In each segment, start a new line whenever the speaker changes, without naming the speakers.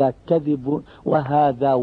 وهذا كذب، وهذا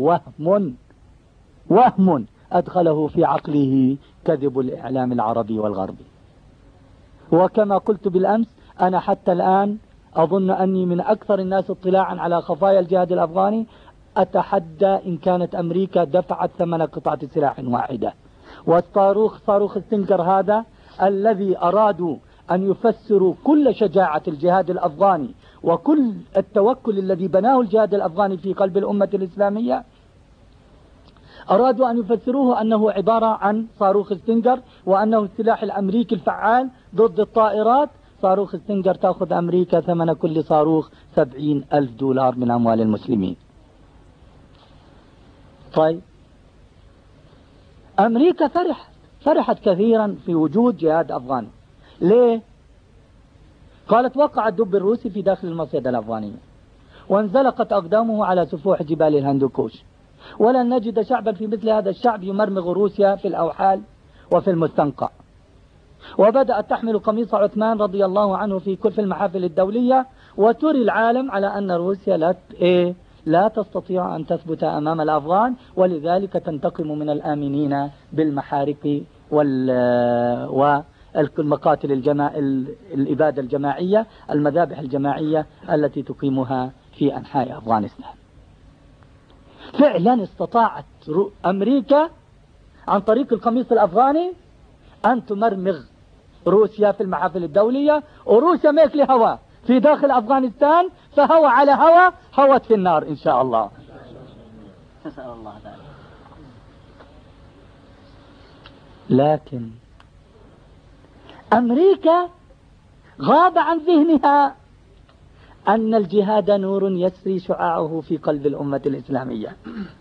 وهم أدخله في عقله كذب الإعلام العربي والغربي. وكما قلت بالأمس، أنا حتى الآن أظن أني من أكثر الناس اطلاعا على خفايا الجهاد الأفغاني. أتحدى إن كانت أمريكا دفعت ثمن قطعة سلاح واحدة. صاروخ ستينجر هذا الذي أرادوا أن يفسروا كل شجاعة الجهاد الأفغاني وكل التوكل الذي بناه الجهاد الأفغاني في قلب الأمة الإسلامية، أرادوا أن يفسروه أنه عبارة عن صاروخ ستينجر، وأنه السلاح الأمريكي الفعال ضد الطائرات. صاروخ ستينجر تأخذ أمريكا ثمن كل صاروخ 70,000 دولار من أموال المسلمين. طيب، أمريكا فرحت كثيرا في وجود جهاد أفغاني. ليه؟ قالت وقع الدب الروسي في داخل المصيدة الأفغانية وانزلقت أقدامه على سفوح جبال الهندوكوش، ولن نجد شعبا في مثل هذا الشعب يمرمغ روسيا في الأوحال وفي المستنقع. وبدأت تحمل قميص عثمان رضي الله عنه في كل المحافل الدولية، وتري العالم على أن روسيا لا تستطيع أن تثبت أمام الأفغان، ولذلك تنتقم من الآمنين بالمحارق والمقاتل الإبادة الجماعية، المذابح الجماعية التي تقيمها في أنحاء أفغانستان. فعلا استطاعت أمريكا عن طريق القميص الأفغاني أن تمرمغ روسيا في المحافل الدولية، وروسيا ماكل هوا في داخل أفغانستان، فهوى على هوى هوت في النار إن شاء الله. نسأل الله ذلك. لكن أمريكا غاب عن ذهنها أن الجهاد نور يسري شعاعه في قلب الأمة الإسلامية،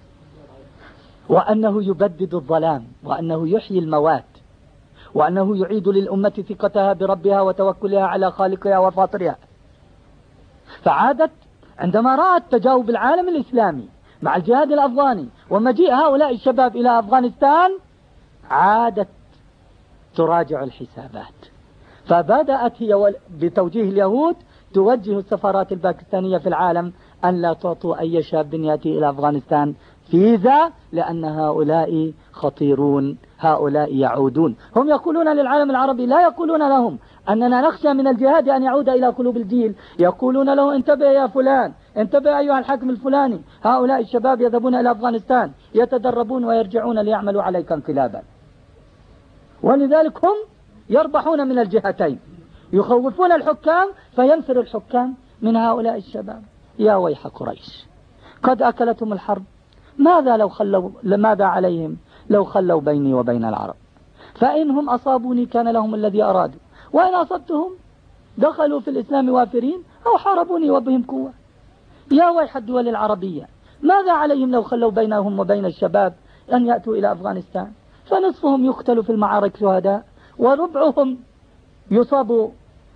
وأنه يبدد الظلام، وأنه يحيي الموات، وأنه يعيد للأمة ثقتها بربها وتوكلها على خالقها وفاطرها. فعادت عندما رأت تجاوب العالم الإسلامي مع الجهاد الأفغاني ومجيء هؤلاء الشباب إلى أفغانستان، عادت تراجع الحسابات. فبدأت هي بتوجيه اليهود توجه السفارات الباكستانية في العالم أن لا تعطوا أي شاب يأتي إلى أفغانستان فيزا، لأن هؤلاء خطيرون، هؤلاء يعودون. هم يقولون للعالم العربي، لا يقولون لهم أننا نخشى من الجهاد أن يعود إلى قلوب الجيل، يقولون له انتبه يا فلان، انتبه أيها الحاكم الفلاني، هؤلاء الشباب يذهبون إلى أفغانستان يتدربون ويرجعون ليعملوا عليك انقلابا. ولذلك هم يربحون من الجهتين، يخوفون الحكام فينفر الحكام من هؤلاء الشباب. يا ويح قريش، قد أكلتهم الحرب، ماذا عليهم لو خلوا بيني وبين العرب؟ فإنهم أصابوني كان لهم الذي أرادوا، وإن أصبتهم دخلوا في الإسلام وافرين أو حاربوني وبهم قوة. يا ويح الدول العربية، ماذا عليهم لو خلوا بينهم وبين الشباب أن يأتوا إلى أفغانستان؟ فنصفهم يقتل في المعارك شهداء، وربعهم يصاب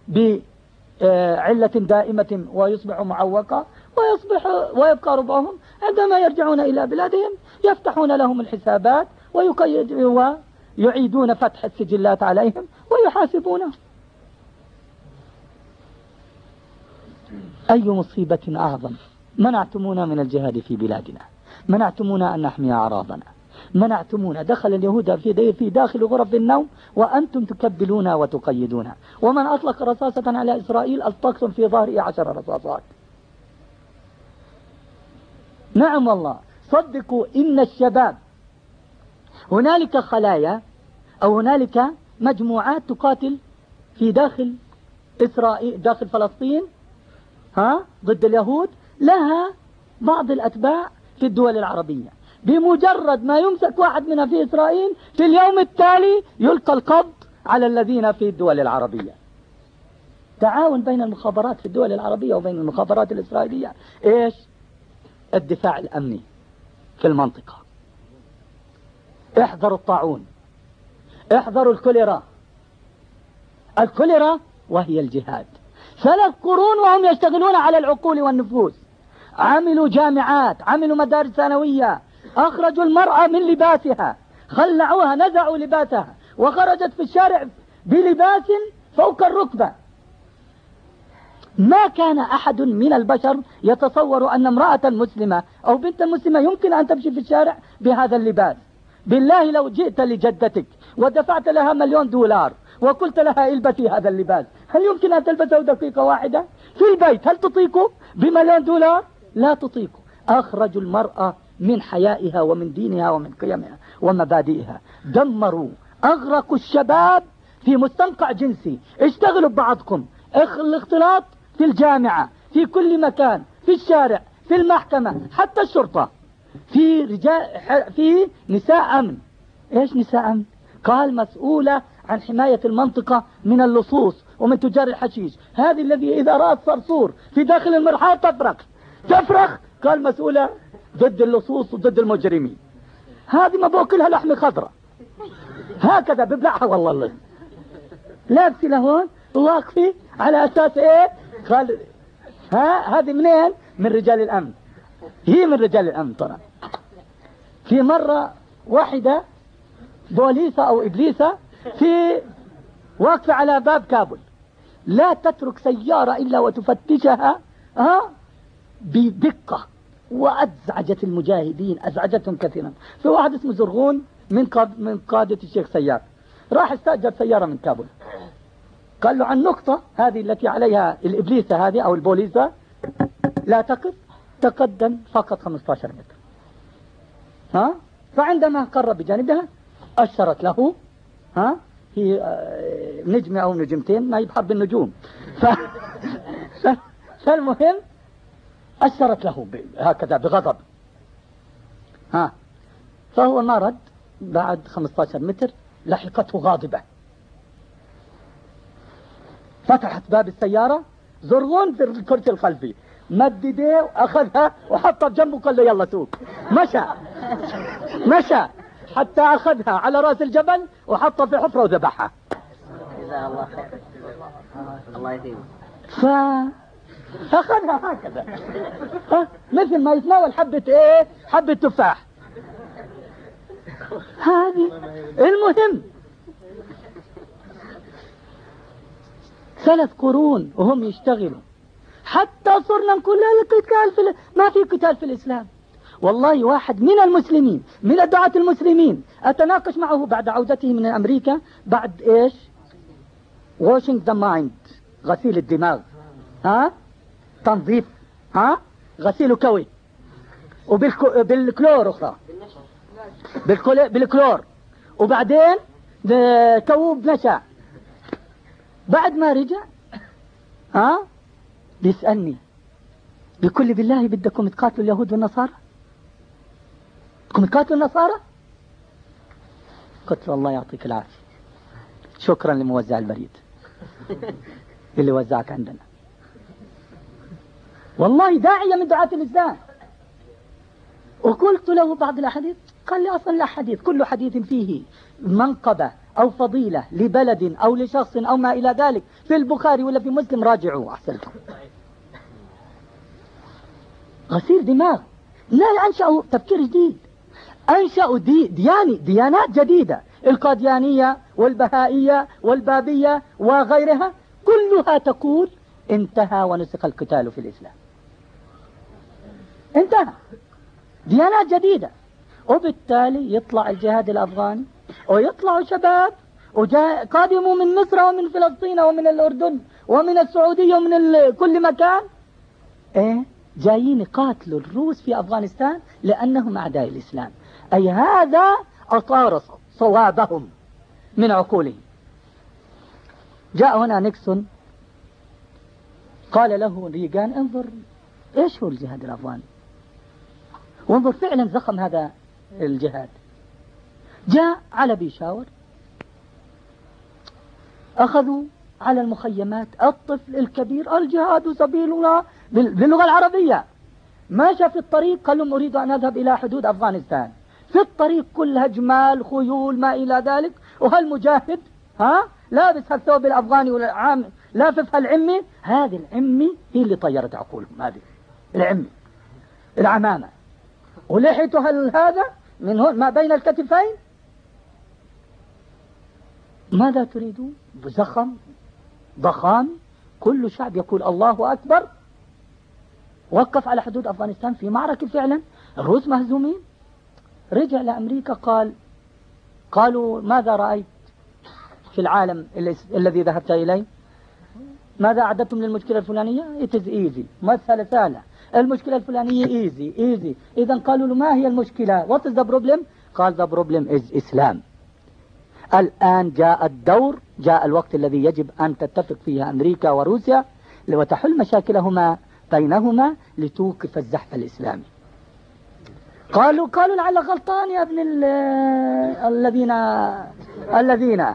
بعلة دائمة ويصبح معوقا، ويبقى ربعهم عندما يرجعون إلى بلادهم يفتحون لهم الحسابات ويعيدون فتح السجلات عليهم ويحاسبونهم. أي مصيبة أعظم! منعتمونا من الجهاد في بلادنا، منعتمونا أن نحمي أعراضنا، منعتمونا. دخل اليهود في داخل غرف النوم وأنتم تكبلون وتقيدون. ومن أطلق رصاصة على إسرائيل ألطقتم في ظهره 10 رصاصات. نعم والله، صدقوا إن الشباب، هنالك خلايا أو هنالك مجموعات تقاتل في داخل إسرائيل، داخل فلسطين ضد اليهود، لها بعض الأتباع في الدول العربية. بمجرد ما يمسك واحد منها في إسرائيل، في اليوم التالي يلقى القبض على الذين في الدول العربية. تعاون بين المخابرات في الدول العربية وبين المخابرات الإسرائيلية. إيش؟ الدفاع الأمني في المنطقة. احذروا الطاعون، احذروا الكوليرا وهي الجهاد. 3 قرون وهم يشتغلون على العقول والنفوس. عملوا جامعات، عملوا مدارس ثانوية، أخرجوا المرأة من لباسها، خلعوها، نزعوا لباسها، وخرجت في الشارع بلباس فوق الركبة. ما كان أحد من البشر يتصور أن امرأة مسلمة أو بنت مسلمة يمكن أن تمشي في الشارع بهذا اللباس. بالله لو جئت لجدتك ودفعت لها $1,000,000 وقلت لها البسي هذا اللباس، هل يمكن أن تلبسه دقيقة واحدة في البيت؟ هل تطيقه $1,000,000؟ لا تطيقه. أخرجوا المرأة من حيائها ومن دينها ومن قيمها ومبادئها، دمروا، أغرقوا الشباب في مستنقع جنسي. اشتغلوا ببعضكم، الاختلاط في الجامعة، في كل مكان، في الشارع، في المحكمة، حتى الشرطة، في رجال، في نساء أمن. ايش نساء أمن؟ قال مسؤولة عن حماية المنطقة من اللصوص ومن تجار الحشيش. هذه الذي إذا رأت صرصور في داخل المرحاض تفرخ. قال مسؤولة ضد اللصوص وضد المجرمين. هذه ما بأكلها لحم خضرة هكذا ببلعها والله. لابسي لهون واقفي على أساس إيه؟ قال هذه منين؟ من رجال الأمن. هي من رجال الأمن طبعا. في مرة واحدة بوليسة أو إبليسة في واقفة على باب كابل، لا تترك سيارة إلا وتفتشها بدقة، وأزعجت المجاهدين، أزعجتهم كثيرا. في واحد اسمه زرغون من قادة الشيخ سيار، راح استأجر سيارة من كابل، قال له عن النقطة هذه التي عليها الإبليسة هذه أو البوليسة لا تقف، تقدم فقط 15 متر. فعندما قرب بجانبها أشرت له، هي نجمة أو نجمتين، ما يبحب النجوم. فالمهم أشرت له هكذا بغضب. فهو ما رد. بعد 15 متر لحقته غاضبة، فتحت باب السيارة، زرغون في الكرسي الخلفي، مد يديه وأخذها وحطها بجنبه، قال له يلا سوق. مشى حتى أخذها على رأس الجبل وحطها في حفرة وذبحها.
جزاه الله خير. الله يديمه.
فأخذها هكذا مثل ما يتناول حبة تفاح. هذه المهم 3 قرون وهم يشتغلوا، حتى صرنا نقول القتال ما في قتال في الإسلام. والله واحد من المسلمين، من الدعاة المسلمين، أتناقش معه بعد عودته من أمريكا، بعد إيش؟ washing the mind، غسيل الدماغ، تنظيف، غسيل كوي، وبالكلور أخرى، بالكلور، وبعدين كوب نشا. بعد ما رجع بيسألني، بكل بالله بدكم تقاتلوا اليهود والنصارى؟ بدكم تقاتلوا النصارى؟ قلت له الله يعطيك العافية، شكرا لموزع البريد اللي وزعك عندنا. والله داعية من دعاة الإسلام. وقلت له بعض الأحاديث، قال لي أصلا لا حديث، كل حديث فيه منقبة أو فضيلة لبلد أو لشخص أو ما إلى ذلك في البخاري ولا في مسلم راجعوا أحسنكم. غسيل دماغ. لا، أنشأوا تفكير جديد، أنشأوا ديانات جديدة، القاديانية والبهائية والبابية وغيرها، كلها تقول انتهى ونسخ القتال في الإسلام، انتهى، ديانات جديدة. وبالتالي يطلع الجهاد الأفغاني ويطلع شباب قادموا من مصر ومن فلسطين ومن الأردن ومن السعودية ومن كل مكان، جايين يقاتلوا الروس في أفغانستان لأنهم أعداء الإسلام. أي هذا أطار صوابهم من عقولهم. جاء هنا نيكسون قال له ريغان انظر ايش هو الجهاد الأفغاني، وانظر فعلا زخم هذا الجهاد. جاء على بيشاور، أخذوا على المخيمات الطفل الكبير، الجهاد سبيل الله باللغة العربية. ماشى في الطريق قال لهم أريد أن أذهب إلى حدود أفغانستان. في الطريق كلها جمال خيول ما إلى ذلك، وهالمجاهد لابس هالثوب الأفغاني والعام لافف هالعمي. هذه العمي هي اللي طيرت عقولهم، هذه العمي العمامة، ولحيته هذا من هون ما بين الكتفين. ماذا تريدون؟ ضخام كل شعب يقول الله أكبر. وقف على حدود أفغانستان في معركة فعلا، الروس مهزومين. رجع لأمريكا قالوا ماذا رأيت في العالم الذي ذهبت إليه؟ ماذا أعددتم للمشكلة الفلانية؟ It is easy، مسألة سهلة، المشكلة الفلانية easy. إذا قالوا له ما هي المشكلة؟ What is the problem؟ قال the problem is Islam. الآن جاء الوقت الذي يجب أن تتفق فيه أمريكا وروسيا وتحل مشاكلهما بينهما لتوقف الزحف الإسلامي. قالوا لعل غلطان يا ابن الذين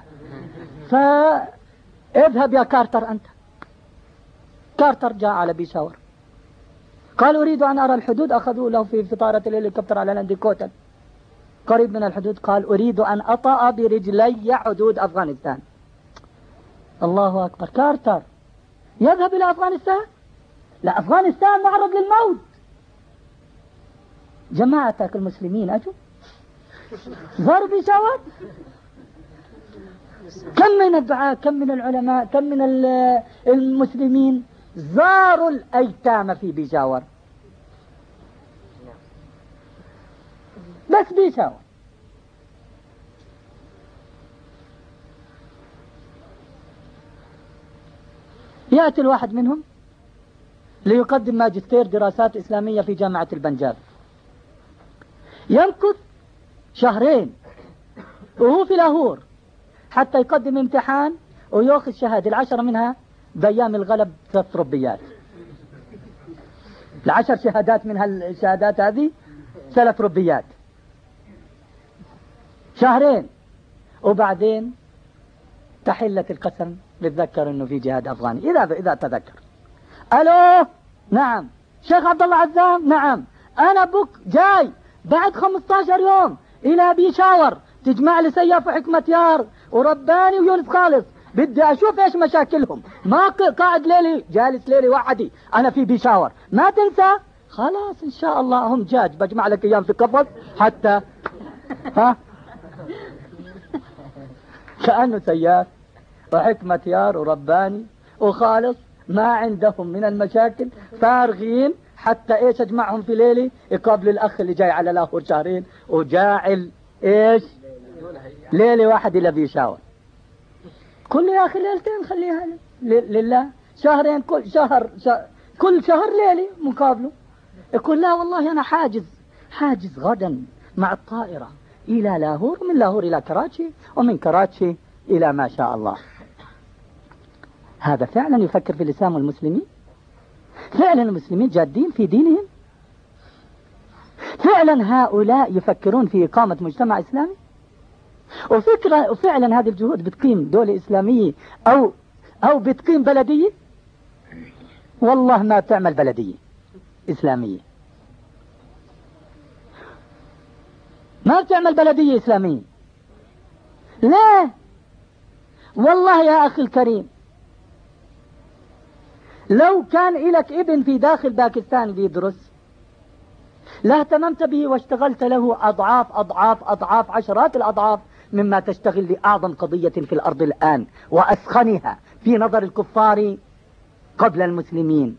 فاذهب يا كارتر أنت. كارتر جاء على بيشاور، قال أريد أن أرى الحدود. أخذوا له في فطارة الهليكوبتر على لاندي كوتل قريب من الحدود. قال أريد أن أطأ برجلي حدود أفغانستان. الله أكبر. كارتر يذهب إلى أفغانستان؟ لا، أفغانستان معرض للموت. جماعتك المسلمين أجوا زاروا بيشاور. كم من الدعاة، كم من العلماء، كم من المسلمين زاروا الأيتام في بيشاور. بس بيشاور. يأتي الواحد منهم ليقدم ماجستير دراسات إسلامية في جامعة البنجاب، يمكث 2 وهو في لاهور حتى يقدم امتحان ويأخذ شهادة 10 منها بأيام الغلب 3 ربيات. 10 شهادات من هالشهادات هذه 3 ربيات. 2 وبعدين تحلة القسم بتذكر انه في جهاد افغاني اذا تذكر. الو نعم شيخ عبد الله عزام. نعم انا بك جاي بعد 15 يوم الى بيشاور، تجمع لي سياف وحكمة يار ورباني ويونس خالص، بدي اشوف ايش مشاكلهم. ما قاعد ليلي جالس ليلي وحدي، انا في بيشاور، ما تنسى. خلاص ان شاء الله هم جاج، بجمع لك ايام في قفص حتى ها كأنه سياف وحكمة يار ورباني وخالص، ما عندهم من المشاكل، فارغين حتى ايش اجمعهم في ليلي يقابلوا الاخ اللي جاي على لاهور 2 وجاعل ايش ليلة واحد الى بيشاور. كل يا اخي 2 ليلة خليها لله، 2 كل شهر ليلة مقابله. يقول لا والله انا حاجز غدا مع الطائرة الى لاهور، ومن لاهور الى كراتشي، ومن كراتشي الى ما شاء الله. هذا فعلا يفكر في الإسلام والمسلمين؟ فعلا المسلمين جادين في دينهم؟ فعلا هؤلاء يفكرون في إقامة مجتمع إسلامي؟ وفعلا هذه الجهود بتقيم دولة إسلامية أو بتقيم بلدية؟ والله ما بتعمل بلدية إسلامية، ما بتعمل بلدية إسلامية. لا والله يا أخي الكريم، لو كان لك ابن في داخل باكستان بيدرس لا اهتممت به واشتغلت له أضعاف عشرات الأضعاف مما تشتغل لأعظم قضية في الأرض الآن وأسخنها في نظر الكفار قبل المسلمين.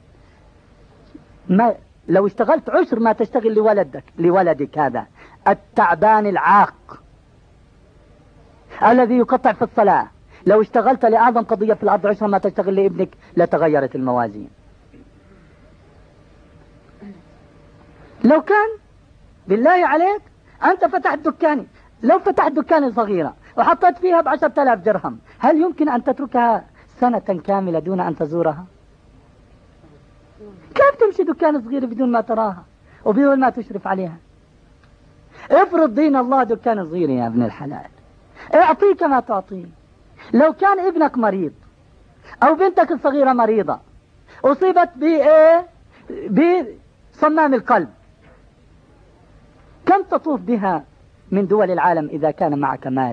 لو اشتغلت 10 ما تشتغل لولدك هذا التعبان العاق الذي يقطع في الصلاة، لو اشتغلت لأعظم قضية في الأرض 10 ما تشتغل لابنك لتغيرت الموازين. لو كان بالله عليك أنت فتحت دكاني، لو فتحت دكاني صغيرة وحطيت فيها ب10,000 درهم، هل يمكن أن تتركها سنة كاملة دون أن تزورها؟ كيف تمشي دكان صغير بدون ما تراها وبدون ما تشرف عليها؟ افرض دين الله دكان صغير يا ابن الحلال، اعطيك ما تعطيه. لو كان ابنك مريض او بنتك الصغيرة مريضة اصيبت بصمام القلب، كم تطوف بها من دول العالم اذا كان معك مال؟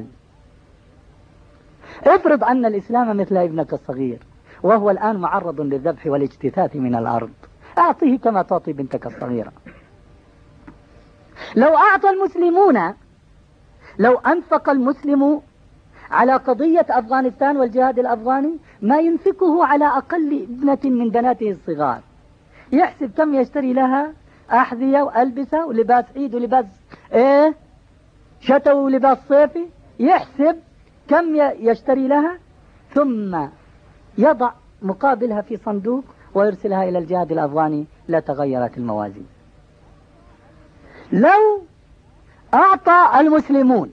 افرض ان الاسلام مثل ابنك الصغير وهو الان معرض للذبح والاجتثاث من الارض، اعطيه كما تعطي بنتك الصغيرة. لو اعطى المسلمون، لو انفق المسلم على قضية أفغانستان والجهاد الأفغاني ما ينفقه على أقل ابنة من بناته الصغار. يحسب كم يشتري لها أحذية وألبسة ولباس عيد ولباس شتوي ولباس صيفي، يحسب كم يشتري لها ثم يضع مقابلها في صندوق ويرسلها إلى الجهاد الأفغاني. لا تغيرت الموازين. لو أعطى المسلمون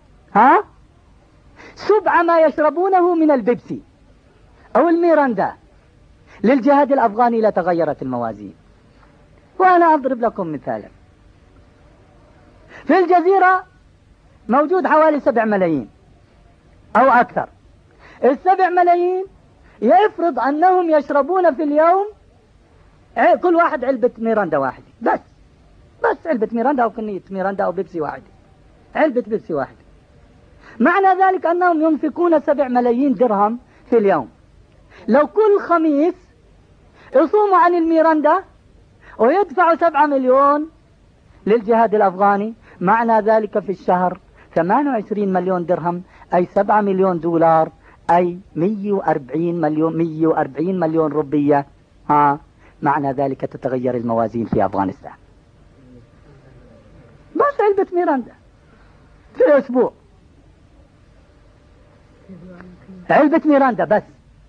سبع ما يشربونه من البيبسي أو الميراندا للجهاد الأفغاني لتغيرت الموازين. وأنا أضرب لكم مثالا. في الجزيرة موجود حوالي 7 ملايين أو أكثر. 7 ملايين يفرض أنهم يشربون في اليوم كل واحد علبة ميراندا واحدة بس علبة ميراندا أو كنية ميراندا أو بيبسي واحدة، علبة بيبسي واحدة. معنى ذلك أنهم ينفقون 7 ملايين درهم في اليوم. لو كل خميس يصوموا عن الميراندا ويدفعوا 7 مليون للجهاد الأفغاني، معنى ذلك في الشهر 28 مليون درهم، أي 7 مليون دولار، أي 140 مليون روبية. معنى ذلك تتغير الموازين في أفغانستان. بس علبة ميراندا في أسبوع، علبة ميراندا بس.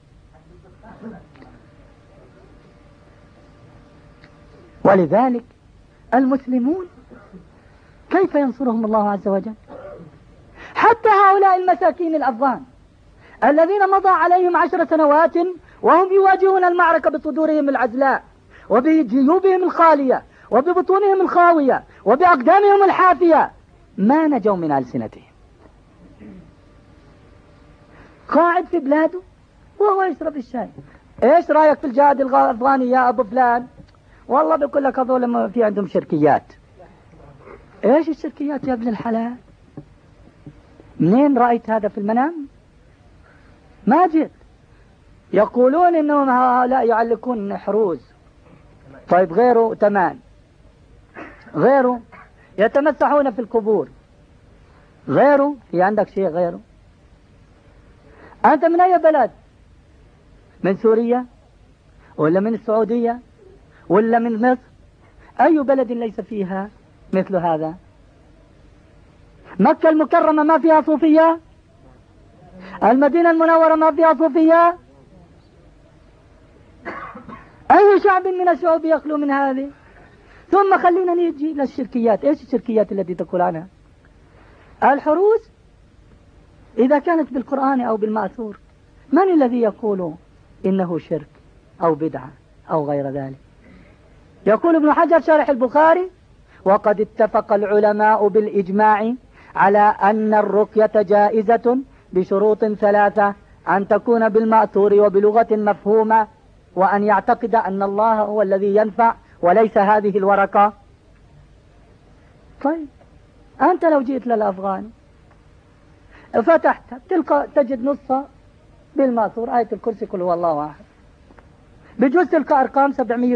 ولذلك المسلمون كيف ينصرهم الله عز وجل؟ حتى هؤلاء المساكين الأفغان الذين مضى عليهم 10 سنوات وهم يواجهون المعركة بصدورهم العزلاء وبجيوبهم الخالية وببطونهم الخاوية وبأقدامهم الحافية، ما نجوا من ألسنتهم. قاعد في بلاده وهو يشرب الشاي. ايش رأيك في الجهاد الأفغاني يا أبو فلان؟ والله بيقول لك هذول ما في عندهم شركيات. ايش الشركيات يا ابن الحلال؟ منين رأيت هذا في المنام؟ ما جئت. يقولون انهم هؤلاء يعلقون حروز. طيب غيره تمام، غيره يتمسحون في القبور، غيره في عندك شيء غيره؟ أنت من أي بلد؟ من سوريا ولا من السعودية ولا من مصر؟ أي بلد ليس فيها مثل هذا؟ مكة المكرمة ما فيها صوفية؟ المدينة المنورة ما فيها صوفية؟ أي شعب من الشعوب يخلو من هذه؟ ثم خلينا نيجي للشركيات. إيش الشركيات التي تقول عنها؟ الحروز إذا كانت بالقرآن أو بالمأثور، من الذي يقول إنه شرك أو بدعة أو غير ذلك؟ يقول ابن حجر شارح البخاري: وقد اتفق العلماء بالإجماع على أن الرقية جائزة بشروط 3: أن تكون بالمأثور وبلغة مفهومة، وأن يعتقد أن الله هو الذي ينفع وليس هذه الورقة. طيب أنت لو جئت للأفغان فتحت تجد نصها بالمأثور آية الكرسي قل هو الله أحد، بجوز تلقى أرقام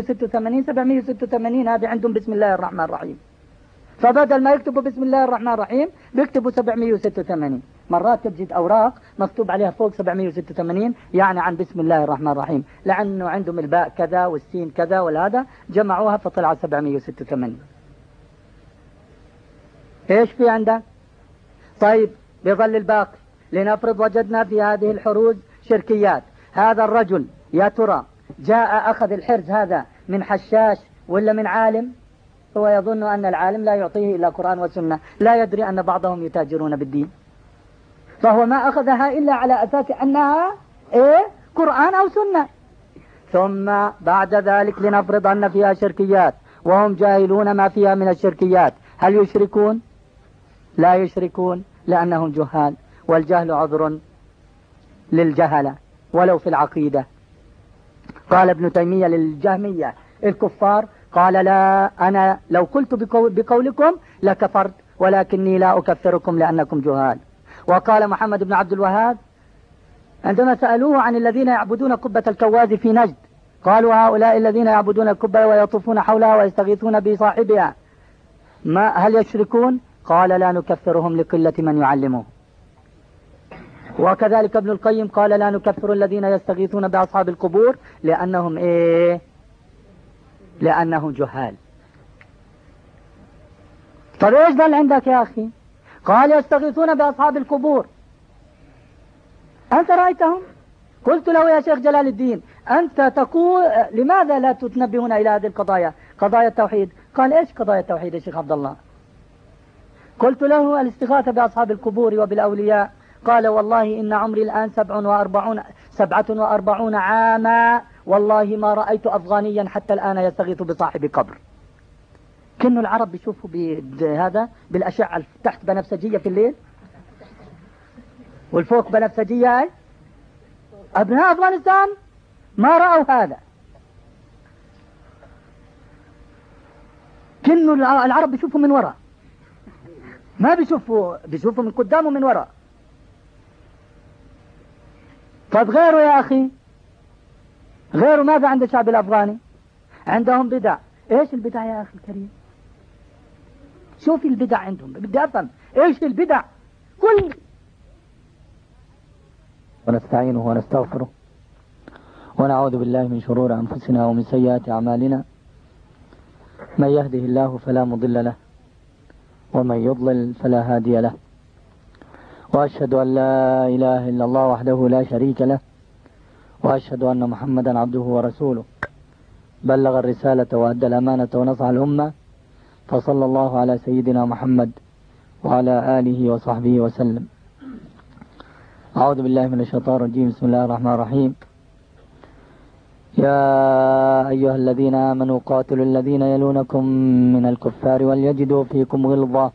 786 هذه عندهم بسم الله الرحمن الرحيم، فبدل ما يكتبوا بسم الله الرحمن الرحيم بيكتبوا 786. مرات تجد أوراق مكتوب عليها فوق 786 يعني عن بسم الله الرحمن الرحيم، لأنه عندهم الباء كذا والسين كذا والهذا جمعوها فطلع 786. إيش في عندك؟ طيب بظل الباقي، لنفرض وجدنا في هذه الحروز شركيات. هذا الرجل يا ترى جاء أخذ الحرز هذا من حشاش ولا من عالم؟ هو يظن أن العالم لا يعطيه إلا قرآن وسنة، لا يدري أن بعضهم يتاجرون بالدين، فهو ما أخذها إلا على أساس أنها قرآن أو سنة. ثم بعد ذلك لنفرض أن فيها شركيات وهم جاهلون ما فيها من الشركيات، هل يشركون؟ لا يشركون لأنهم جهال، والجهل عذر للجهلة ولو في العقيدة. قال ابن تيمية للجهمية الكفار قال: لا، أنا لو قلت بقولكم لكفرت ولكني لا أكفركم لأنكم جهال. وقال محمد بن عبد الوهاب عندما سألوه عن الذين يعبدون قبة الكواز في نجد، قالوا: هؤلاء الذين يعبدون القبة ويطوفون حولها ويستغيثون بصاحبها هل يشركون؟ قال: لا نكفرهم لقلة من يعلمه. وكذلك ابن القيم قال لا نكفر الذين يستغيثون بأصحاب القبور لأنهم إيه؟ لأنهم جهال. طيب إيش ظل عندك يا أخي؟ قال يستغيثون بأصحاب القبور، أنت رأيتهم؟ قلت له يا شيخ جلال الدين أنت تقول لماذا لا تتنبهون إلى هذه القضايا، قضايا التوحيد؟ قال إيش قضايا التوحيد يا شيخ عبد الله؟ قلت له الاستغاثة بأصحاب القبور وبالأولياء. قال والله إن عمري الآن 47 عاما والله ما رأيت أفغانيا حتى الآن يستغيث بصاحب قبر. كأنه العرب بيشوفوا بهذا بالأشعة تحت بنفسجية في الليل والفوق بنفسجية. أي أبناء أفغانستان ما رأوا هذا. كأنه العرب بيشوفوا من وراء، ما بيشوفوا من قدام ومن وراء. طيب غيره يا أخي، غيره ماذا عند الشعب الأفغاني؟ عندهم بدع. إيش البدع يا أخي الكريم؟ شوف البدع عندهم، بدي أفهم إيش البدع. كل ونستعينه ونستغفره ونعوذ بالله من شرور أنفسنا ومن سيئات أعمالنا، من يهده الله فلا مضل له ومن يضلل فلا هادي له، وأشهد أن لا إله إلا الله وحده لا شريك له، وأشهد أن محمدا عبده ورسوله، بلغ الرسالة وأدى الأمانة ونصح الأمة، فصلى الله على سيدنا محمد وعلى آله وصحبه وسلم. أعوذ بالله من الشيطان الرجيم. بسم الله الرحمن الرحيم. يا أيها الذين آمنوا قاتلوا الذين يلونكم من الكفار وليجدوا فيكم غلظة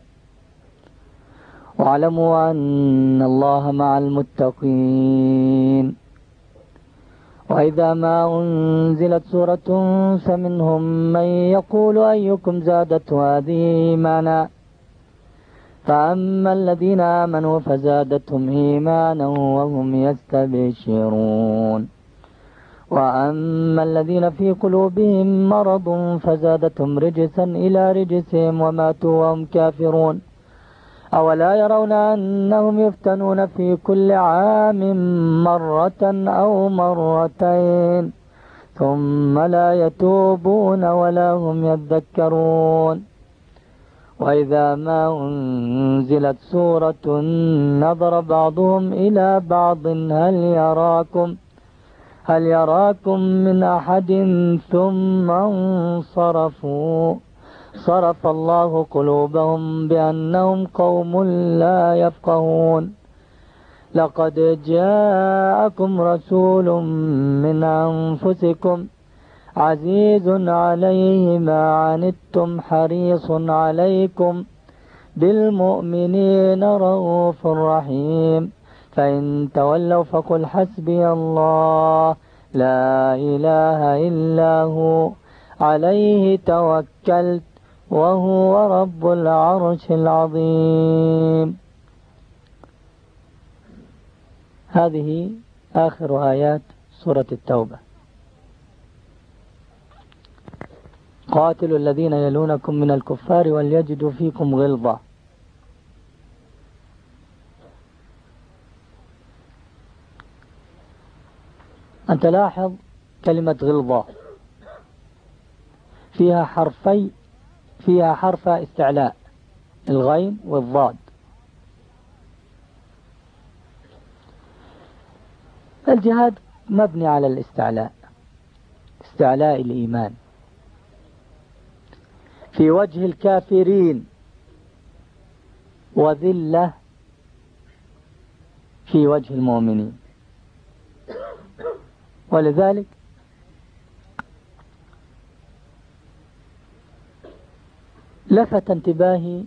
واعلموا أن الله مع المتقين. وإذا ما أنزلت سورة فمنهم من يقول أيكم زادته هذه إيمانا، فأما الذين آمنوا فزادتهم إيمانا وهم يستبشرون، وأما الذين في قلوبهم مرض فزادتهم رجسا إلى رجسهم وماتوا وهم كافرون. أولا يرون أنهم يفتنون في كل عام مرة أو مرتين ثم لا يتوبون ولا هم يذكرون. وإذا ما أنزلت سورة نظر بعضهم إلى بعض هل يراكم من أحد ثم انصرفوا، صرف الله قلوبهم بأنهم قوم لا يفقهون. لقد جاءكم رسول من أنفسكم عزيز عليه ما عنتم حريص عليكم بالمؤمنين رؤوف رحيم. فإن تولوا فقل حسبي الله لا إله إلا هو عليه توكلت وهو رب العرش العظيم. هذه آخر آيات سورة التوبة. قاتلوا الذين يلونكم من الكفار وليجدوا فيكم غلظة. أنت لاحظ كلمة غلظة فيها حرف استعلاء، الغين والضاد. الجهاد مبني على الاستعلاء، استعلاء الإيمان في وجه الكافرين وذلة في وجه المؤمنين. ولذلك لفت انتباهي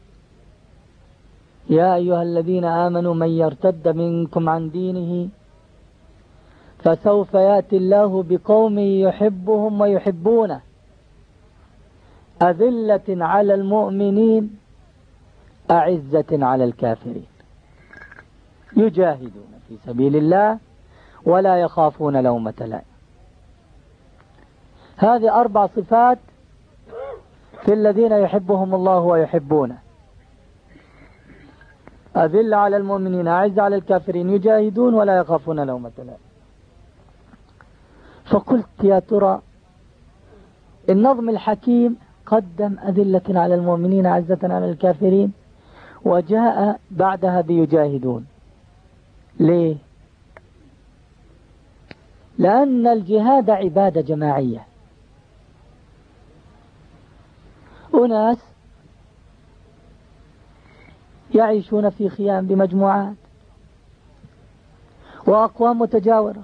يا أيها الذين آمنوا من يرتد منكم عن دينه فسوف يأتي الله بقوم يحبهم ويحبونه أذلة على المؤمنين أعزة على الكافرين يجاهدون في سبيل الله ولا يخافون لومة لائم. هذه 4 صفات في الذين يحبهم الله ويحبونه. أذل على المؤمنين أعز على الكافرين يجاهدون ولا يخافون لومة لائم. فقلت يا ترى النظم الحكيم قدم أذلة على المؤمنين أعزة على الكافرين، وجاء بعدها بيجاهدون. ليه؟ لأن الجهاد عبادة جماعية. أناس يعيشون في خيام بمجموعات وأقوام متجاورة،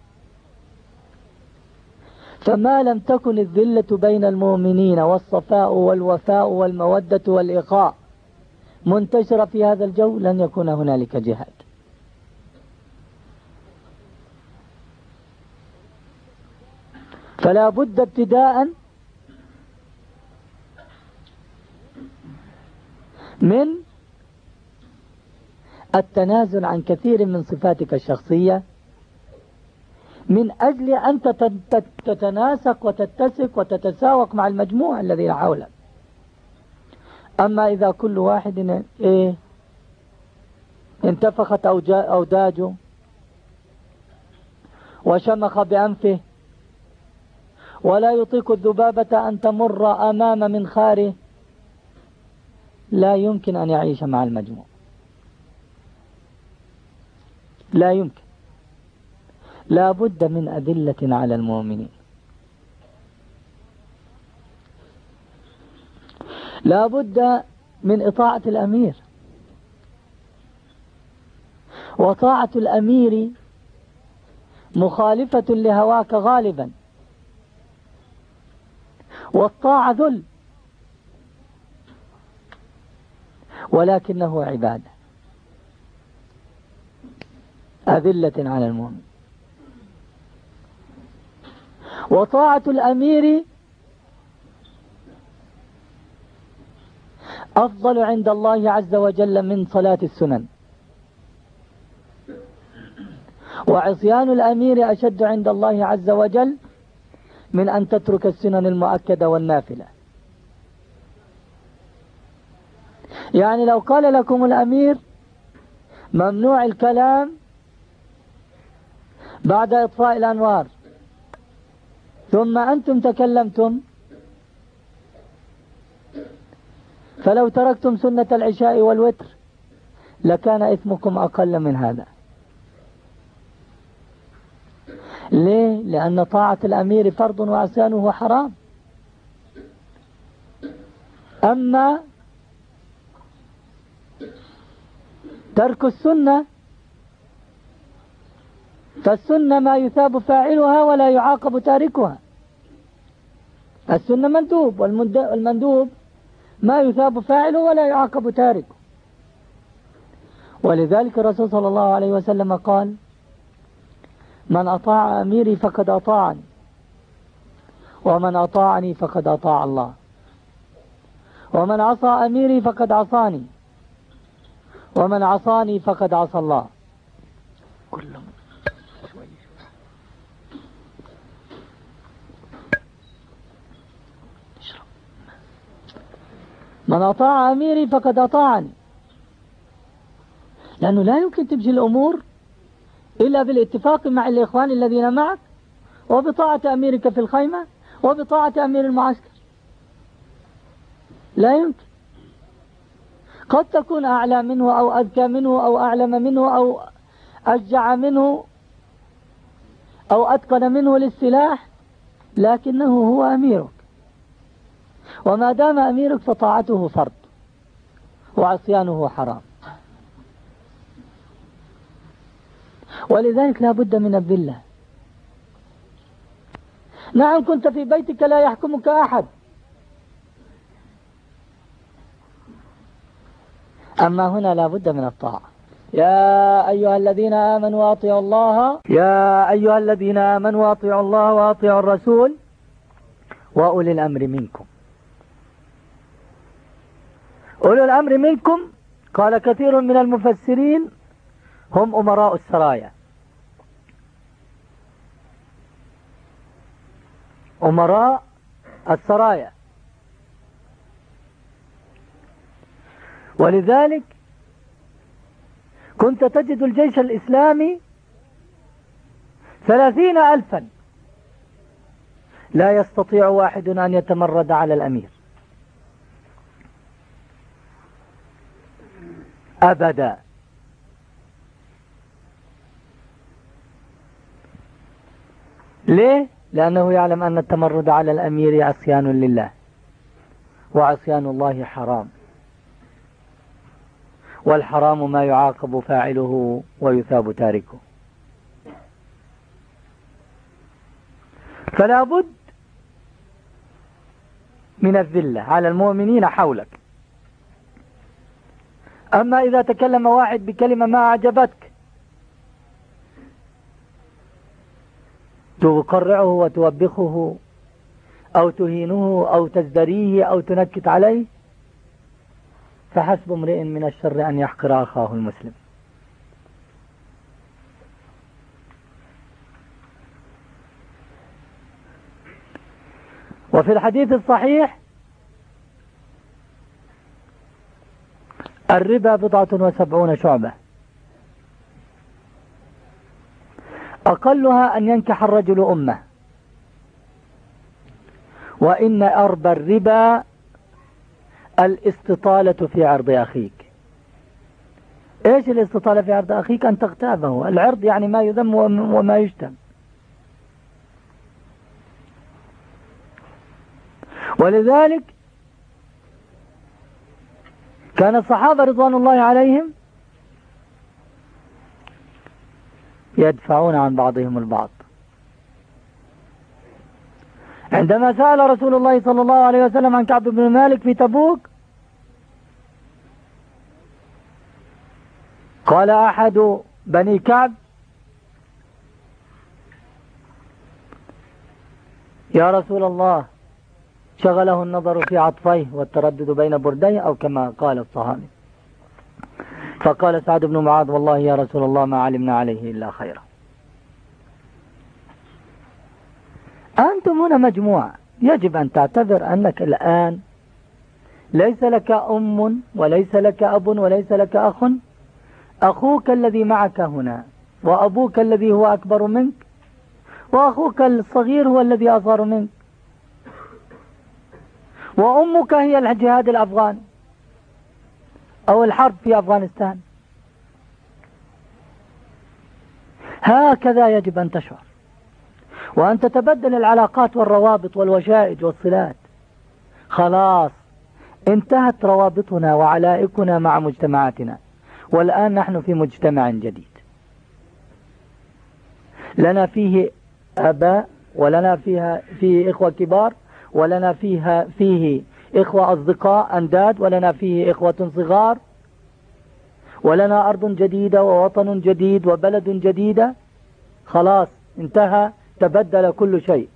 فما لم تكن الذلة بين المؤمنين والصفاء والوفاء والمودة والإخاء منتشرة في هذا الجو لن يكون هنالك جهاد. فلا بد ابتداء من التنازل عن كثير من صفاتك الشخصية من أجل أن تتناسق وتتسق وتتساوق مع المجموع الذي حولك. أما إذا كل واحد انتفخت أوداجه وشمخ بأنفه ولا يطيق الذبابة أن تمر أمام منخاره، لا يمكن أن يعيش مع المجموع، لا يمكن. لا بد من أذلة على المؤمنين، لا بد من إطاعة الأمير، وطاعة الأمير مخالفة لهواك غالبا، والطاعة ذل ولكنه عبادة. أذلة على المؤمن. وطاعة الأمير أفضل عند الله عز وجل من صلاة السنن، وعصيان الأمير أشد عند الله عز وجل من أن تترك السنن المؤكدة والنافلة. يعني لو قال لكم الأمير ممنوع الكلام بعد إطفاء الأنوار ثم أنتم تكلمتم، فلو تركتم سنة العشاء والوتر لكان إثمكم أقل من هذا. ليه؟ لأن طاعة الأمير فرض وعصيانه حرام. أما ترك السنة فالسنة ما يثاب فاعلها ولا يعاقب تاركها. السنة مندوب، والمندوب ما يثاب فاعله ولا يعاقب تاركه. ولذلك الرسول صلى الله عليه وسلم قال: من أطاع أميري فقد أطاعني، ومن أطاعني فقد أطاع الله، ومن عصى أميري فقد عصاني، ومن عصاني فقد عصى الله. كلهم من أطاع أميري فقد أطاعني، لأنه لا يمكن تمشي الأمور إلا بالاتفاق مع الإخوان الذين معك، وبطاعة أميرك في الخيمة، وبطاعة أمير المعسكر. لا يمكن. قد تكون أعلى منه أو أذكى منه أو أعلم منه أو أشجع منه أو أتقن منه للسلاح، لكنه هو أميرك، وما دام أميرك فطاعته فرض وعصيانه حرام. ولذلك لا بد من الذلة. نعم، كنت في بيتك لا يحكمك أحد، أما هنا لا بد من الطاعة. يا أيها الذين آمنوا أطيعوا الله، يا أيها الذين آمنوا أطيعوا الله وأطيعوا الرسول وأولي الأمر منكم. أولي الأمر منكم قال كثير من المفسرين هم أمراء السرايا، أمراء السرايا. ولذلك كنت تجد الجيش الإسلامي 30,000 لا يستطيع واحد أن يتمرد على الأمير أبدا. ليه؟ لأنه يعلم أن التمرد على الأمير عصيان لله، وعصيان الله حرام، والحرام ما يعاقب فاعله ويثاب تاركه. فلا بد من الذلة على المؤمنين حولك. أما إذا تكلم واحد بكلمة ما أعجبتك تقرعه وتوبخه أو تهينه أو تزدريه أو تنكت عليه، فحسب امرئ من الشر أن يحقر أخاه المسلم. وفي الحديث الصحيح: الربا 70 شعبة، أقلها أن ينكح الرجل أمه، وإن أربى الربا الاستطالة في عرض أخيك. إيش الاستطالة في عرض أخيك؟ أن تغتابه. العرض يعني ما يذم وما يشتم. ولذلك كان الصحابة رضوان الله عليهم يدفعون عن بعضهم البعض. عندما سأل رسول الله صلى الله عليه وسلم عن كعب بن مالك في تبوك، قال أحد بني كعب: يا رسول الله، شغله النظر في عطفيه والتردد بين برديه، أو كما قال الصحابي. فقال سعد بن معاذ: والله يا رسول الله ما علمنا عليه إلا خيرا. أنتم هنا مجموعة، يجب أن تعتذر أنك الآن ليس لك أم وليس لك أب وليس لك أخ، أخوك الذي معك هنا، وأبوك الذي هو أكبر منك، وأخوك الصغير هو الذي أصغر منك، وأمك هي الجهاد الأفغاني أو الحرب في أفغانستان. هكذا يجب أن تشعر، وأن تتبدل العلاقات والروابط والوشائج والصلات. خلاص انتهت روابطنا وعلائقنا مع مجتمعاتنا، والآن نحن في مجتمع جديد لنا فيه آباء، ولنا فيه إخوة كبار، ولنا فيه إخوة أصدقاء أنداد، ولنا فيه إخوة صغار، ولنا أرض جديدة ووطن جديد وبلد جديدة. خلاص انتهى، تبدل كل شيء.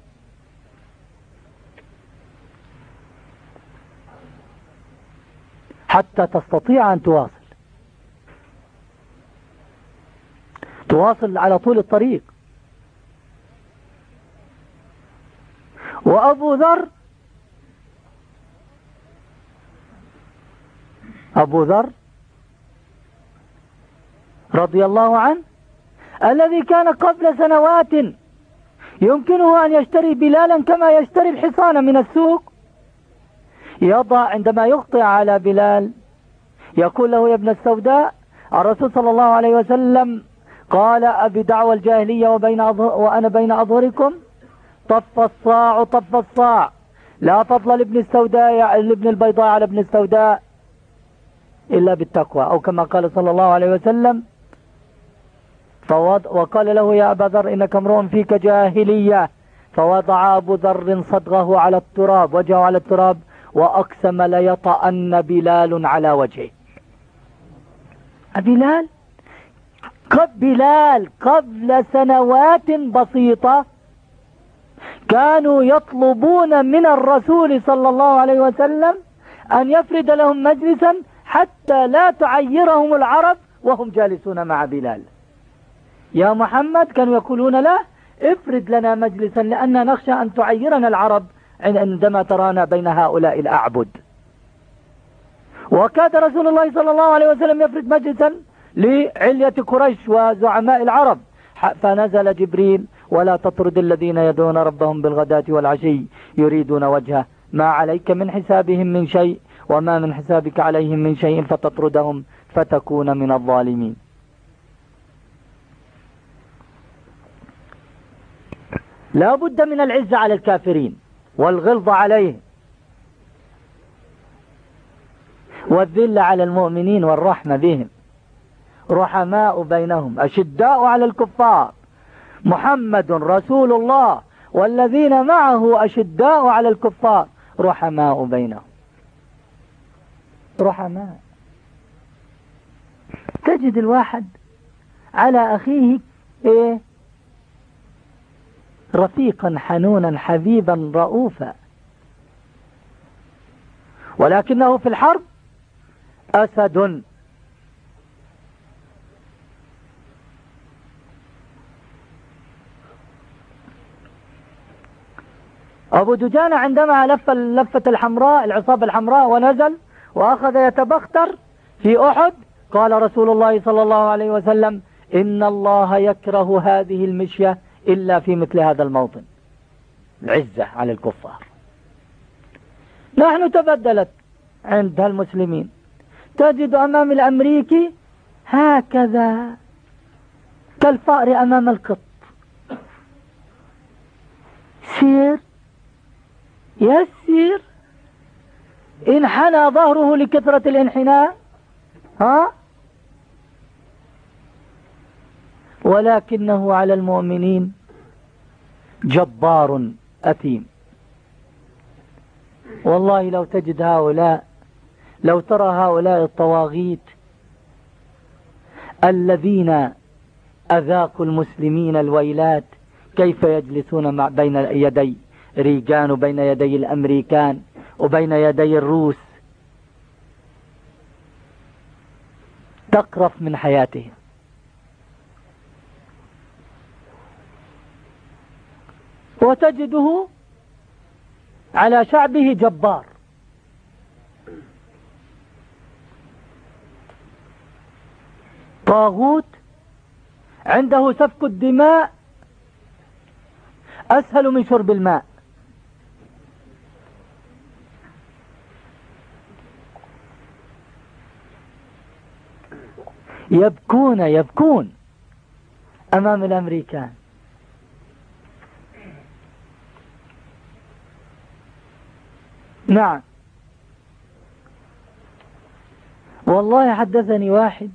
حتى تستطيع أن تواصل على طول الطريق. وأبو ذر رضي الله عنه، الذي كان قبل سنوات يمكنه أن يشتري بلالا كما يشتري الحصان من السوق، يضع عندما يخطئ على بلال يقول له: يا ابن السوداء، الرسول صلى الله عليه وسلم قال: أبي دعوى الجاهلية وأنا بين أظهركم، طف الصاع، لا فضل لابن البيضاء على ابن السوداء إلا بالتقوى، أو كما قال صلى الله عليه وسلم. وقال له: يا أبا ذر، إنك امرؤ فيك جاهلية. فوضع أبو ذر صدغه على التراب، وجهه على التراب، وأقسم ليطأن بلال على وجهه. بلال قبل سنوات بسيطة كانوا يطلبون من الرسول صلى الله عليه وسلم أن يفرد لهم مجلسا حتى لا تعيرهم العرب وهم جالسون مع بلال. يا محمد، كانوا يقولون له: افرد لنا مجلسا لأننا نخشى أن تعيرنا العرب عندما ترانا بين هؤلاء الأعبد. وكاد رسول الله صلى الله عليه وسلم يفرد مجلسا لعلية قريش وزعماء العرب، فنزل جبريل: ولا تطرد الذين يدعون ربهم بالغداة والعشي يريدون وجهه ما عليك من حسابهم من شيء وما من حسابك عليهم من شيء فتطردهم فتكون من الظالمين. لا بد من العزة على الكافرين والغلظة عليهم والذل على المؤمنين والرحمة بهم، رحماء بينهم أشداء على الكفار، محمد رسول الله والذين معه أشداء على الكفار رحماء بينهم. رحماء. تجد الواحد على أخيه إيه؟ رفيقا حنونا حبيبا رؤوفا، ولكنه في الحرب أسد. أبو دجانة عندما لف اللفة الحمراء العصابة الحمراء ونزل وأخذ يتبختر في أحد، قال رسول الله صلى الله عليه وسلم: إن الله يكره هذه المشية إلا في مثل هذا الموطن. العزة على الكفار. نحن تبدلت عند المسلمين، تجد أمام الأمريكي هكذا كالفأر أمام القط، سير يسير، انحنى ظهره لكثرة الانحناء، ولكنه على المؤمنين جبار أثيم. والله لو تجد هؤلاء، لو ترى هؤلاء الطواغيت الذين أذاقوا المسلمين الويلات كيف يجلسون بين يدي ريغان وبين يدي الأمريكان وبين يدي الروس، تقرف من حياتهم. وتجده على شعبه جبار. طاغوت عنده سفك الدماء أسهل من شرب الماء. يبكون أمام الأمريكان. نعم والله حدثني واحد،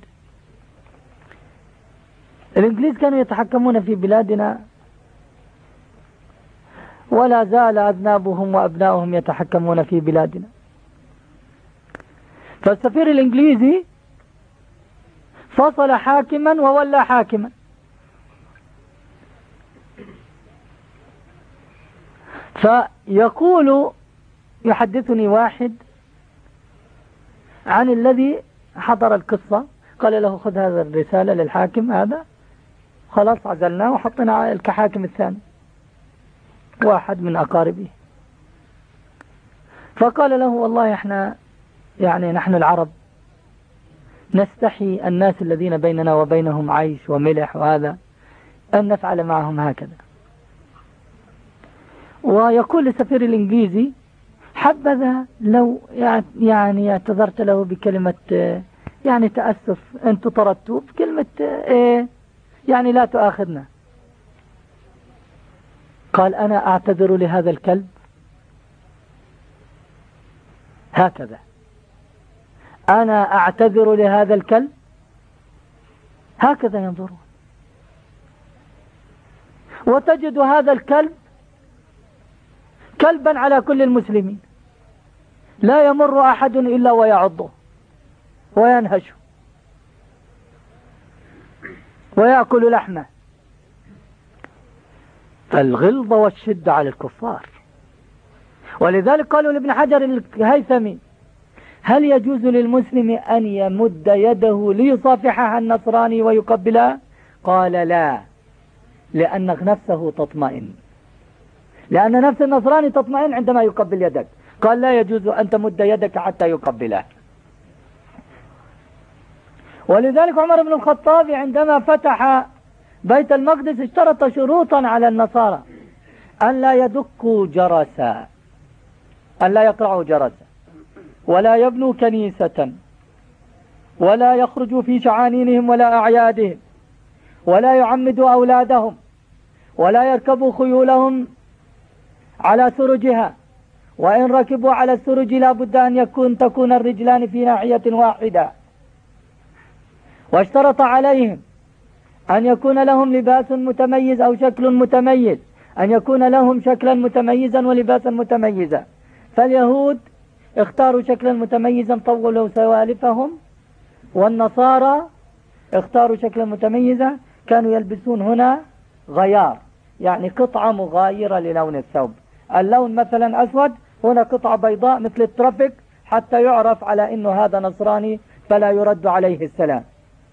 الإنجليز كانوا يتحكمون في بلادنا ولا زال أذنابهم وأبنائهم يتحكمون في بلادنا. فالسفير الإنجليزي فصل حاكما وولى حاكما، فيقول يحدثني واحد عن الذي حضر القصة، قال له: خذ هذا الرسالة للحاكم هذا، خلاص عزلناه وحطنا كحاكم الثاني، واحد من أقاربه. فقال له: والله احنا يعني نحن العرب نستحي الناس الذين بيننا وبينهم عيش وملح وهذا أن نفعل معهم هكذا. ويقول للسفير الإنجليزي: حبذا لو يعني اعتذرت له بكلمة يعني تأسف، أنتوا طردتوا بكلمة يعني لا تؤاخذنا. قال: أنا أعتذر لهذا الكلب هكذا، أنا أعتذر لهذا الكلب هكذا ينظرون. وتجد هذا الكلب كلبا على كل المسلمين، لا يمر أحد إلا ويعضه وينهشه ويأكل لحمه. فالغلظة والشدة على الكفار. ولذلك قالوا لابن حجر الهيثمي: هل يجوز للمسلم أن يمد يده ليصافحها النصراني ويقبلها؟ قال: لا، لأن نفسه تطمئن، لأن نفس النصراني تطمئن عندما يقبل يدك. قال: لا يجوز أن تمد يدك حتى يقبلها. ولذلك عمر بن الخطاب عندما فتح بيت المقدس اشترط شروطا على النصارى: أن لا يدقوا جرسا، أن لا يقرعوا جرسا، ولا يبنوا كنيسة، ولا يخرجوا في شعانينهم ولا أعيادهم، ولا يعمدوا أولادهم، ولا يركبوا خيولهم على سرجها، وإن ركبوا على السرج لا بد أن تكون الرجلان في ناحية واحدة. واشترط عليهم أن يكون لهم لباس متميز أو شكل متميز، أن يكون لهم شكلا متميزا ولباسا متميزا. فاليهود اختاروا شكلا متميزا طولوا سوالفهم، والنصارى اختاروا شكلا متميزا كانوا يلبسون هنا غيار، يعني قطعة مغايرة للون الثوب. اللون مثلا أسود، هنا قطعة بيضاء مثل الترافيك حتى يعرف على أنه هذا نصراني فلا يرد عليه السلام.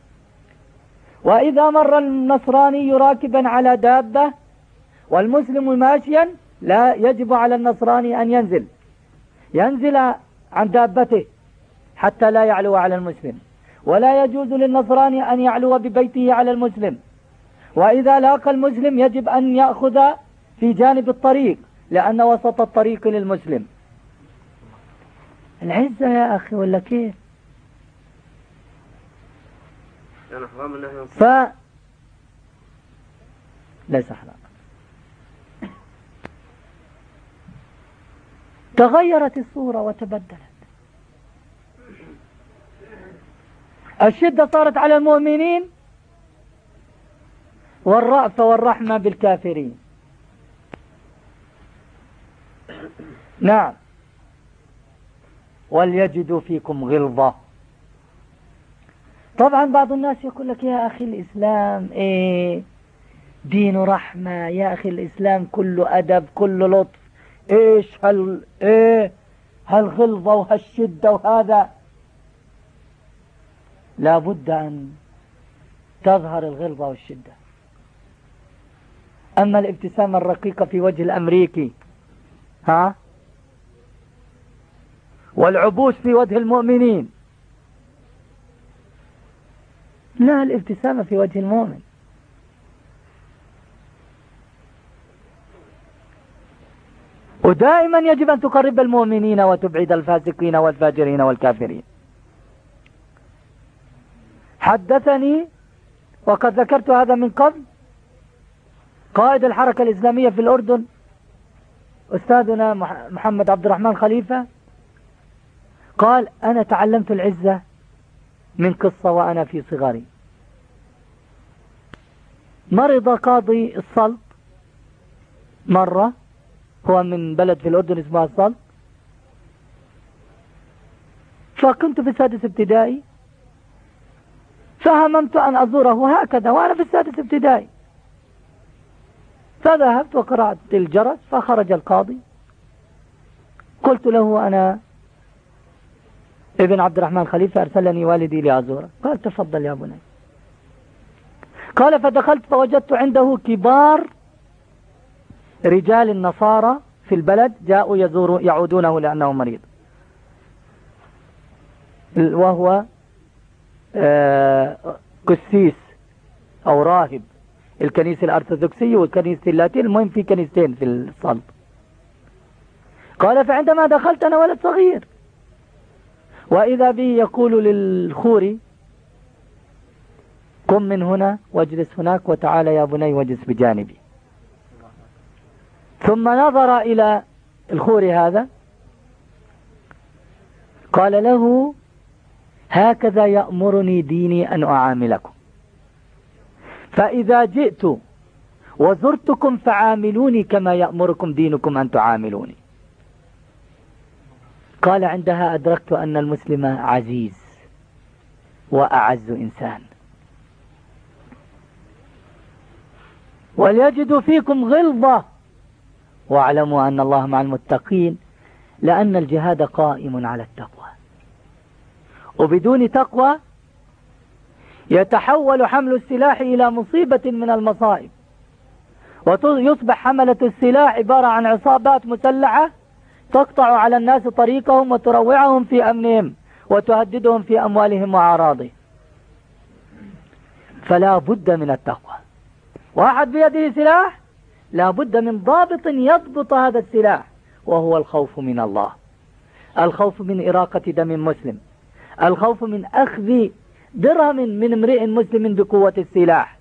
وإذا مر النصراني راكبا على دابة والمسلم ماشيا، لا يجب على النصراني أن ينزل عن دابته حتى لا يعلو على المسلم، ولا يجوز للنصراني أن يعلو ببيته على المسلم. وإذا لاقى المسلم يجب أن يأخذ في جانب الطريق، لأن وسط الطريق للمسلم. العزة يا أخي ولا كيف؟ ليس حرام. تغيرت الصورة وتبدلت. الشدة صارت على المؤمنين، والرأفة والرحمة بالكافرين. نعم. وليجدوا فيكم غلظة. طبعا بعض الناس يقول لك يا أخي الإسلام دين رحمة، يا أخي الإسلام كله أدب كله لطف، إيش هالغلظة وهالشدة وهذا. لا بد أن تظهر الغلظة والشدة. أما الابتسامة الرقيقة في وجه الأمريكي والعبوس في وجه المؤمنين، لا، الابتسامة في وجه المؤمن. ودائما يجب أن تقرب المؤمنين وتبعد الفاسقين والفاجرين والكافرين. حدثني وقد ذكرت هذا من قبل قائد الحركة الإسلامية في الأردن أستاذنا محمد عبد الرحمن خليفة، قال: أنا تعلمت العزة من قصة وأنا في صغري. مرض قاضي السلط مرة، هو من بلد في الأردن اسمها السلط، فكنت في السادس ابتدائي، فهممت أن أزوره هكذا وأنا في السادس ابتدائي، فذهبت وقرأت الجرس فخرج القاضي. قلت له: أنا ابن عبد الرحمن خليفة، أرسلني والدي لأزوره. قال: تفضل يا بني. قال: فدخلت فوجدت عنده كبار رجال النصارى في البلد جاءوا يعودونه لأنه مريض، وهو قسيس أو راهب الكنيسة الأرثوذكسية والكنيسة اللاتينية، المهم في كنيستين في الصلب. قال: فعندما دخلت أنا ولد صغير، وإذا به يقول للخوري: قم من هنا واجلس هناك، وتعال يا بني واجلس بجانبي. ثم نظر إلى الخوري هذا قال له: هكذا يأمرني ديني أن أعاملكم، فإذا جئت وزرتكم فعاملوني كما يأمركم دينكم أن تعاملوني. قال: عندها أدركت أن المسلم عزيز وأعز إنسان. وليجدوا فيكم غلظة واعلموا أن الله مع المتقين، لأن الجهاد قائم على التقوى، وبدون تقوى يتحول حمل السلاح إلى مصيبة من المصائب، ويصبح حملة السلاح عبارة عن عصابات مسلحة تقطع على الناس طريقهم وتروعهم في أمنهم وتهددهم في أموالهم وأعراضهم. فلا بد من التقوى. واحد بيده سلاح، لا بد من ضابط يضبط هذا السلاح، وهو الخوف من الله، الخوف من إراقة دم مسلم، الخوف من أخذ درهم من امرئ مسلم بقوة السلاح.